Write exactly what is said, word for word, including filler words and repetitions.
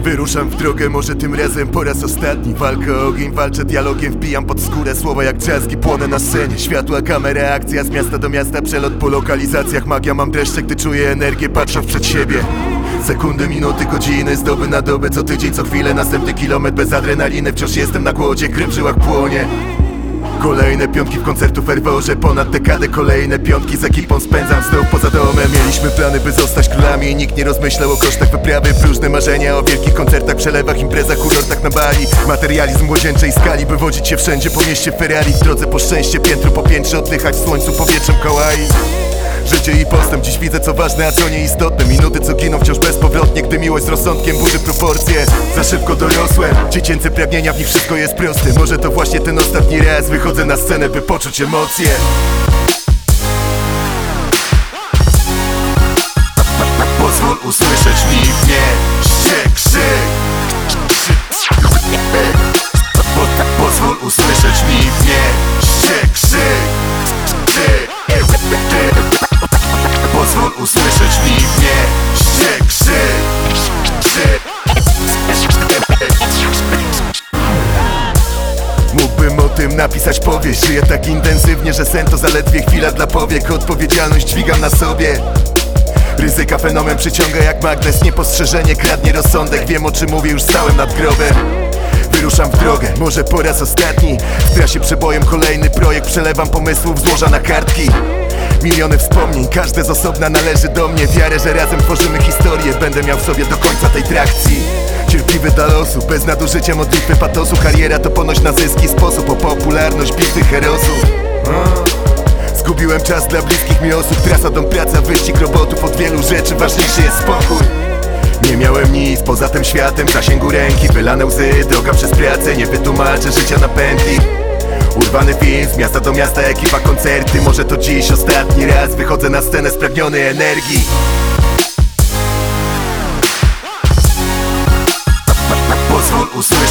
Wyruszam w drogę, może tym razem po raz ostatni. Walka o ogień, walczę dialogiem, wbijam pod skórę słowa jak drzazgi, płonę na scenie. Światła, kamera, akcja, z miasta do miasta, przelot po lokalizacjach. Magia, mam dreszcze, gdy czuję energię, patrząc przed siebie. Sekundy, minuty, godziny, z doby na dobę, co tydzień, co chwilę, następny kilometr bez adrenaliny. Wciąż jestem na głodzie, krew w żyłach płonie. Kolejne piątki w koncertu w Erworze, ponad dekadę kolejne piątki z ekipą spędzam znów poza domem. Mieliśmy plany, by zostać królami i nikt nie rozmyślał o kosztach wyprawy. Próżne marzenia o wielkich koncertach, przelewach, imprezach, kurortach na Bali. Materializm młodzieńczej skali, by wodzić się wszędzie po mieście Ferrari. W drodze po szczęście, piętro po piętrze, oddychać w słońcu powietrzem Kauai. Życie i postęp, dziś widzę co ważne, a co nieistotne. Minuty co giną wciąż bezpowrotnie, gdy miłość z rozsądkiem burzy proporcje. Za szybko dorosłem, dziecięce pragnienia, w nich wszystko jest proste. Może to właśnie ten ostatni raz wychodzę na scenę, by poczuć emocje. Pozwól usłyszeć mi wnieść krzyk. Pozwól usłyszeć mi wnieść krzyk. Pozwól usłyszeć mi wnieść krzyk. Mógłbym o tym napisać powieść. Żyję tak intensywnie, że sen to zaledwie chwila dla powiek. Odpowiedzialność dźwigam na sobie. Ryzyka fenomen przyciąga jak magnes. Niepostrzeżenie kradnie rozsądek. Wiem o czym mówię, już stałem nad grobem. Wyruszam w drogę, może po raz ostatni. W trasie przebojem kolejny projekt. Przelewam pomysłów, złoża na kartki. Miliony wspomnień, każde z osobna należy do mnie. Wiarę, że razem tworzymy historię. Będę miał w sobie do końca tej trakcji. Cierpliwy dla losu, bez nadużycia modlitwy patosu. Kariera to ponoć na zyski sposób. O popularność bitych herosów. Zgubiłem czas dla bliskich mi osób. Trasa, dom, praca, wyścig robotów. Od wielu rzeczy ważniejszy jest spokój. Nie miałem nic poza tym światem w zasięgu ręki. Wylane łzy, droga przez pracę. Nie wytłumaczę życia na pętli. Urwany film, z miasta do miasta, ekipa, koncerty. Może to dziś ostatni raz wychodzę na scenę spragniony energii. Pozwól usłyszeć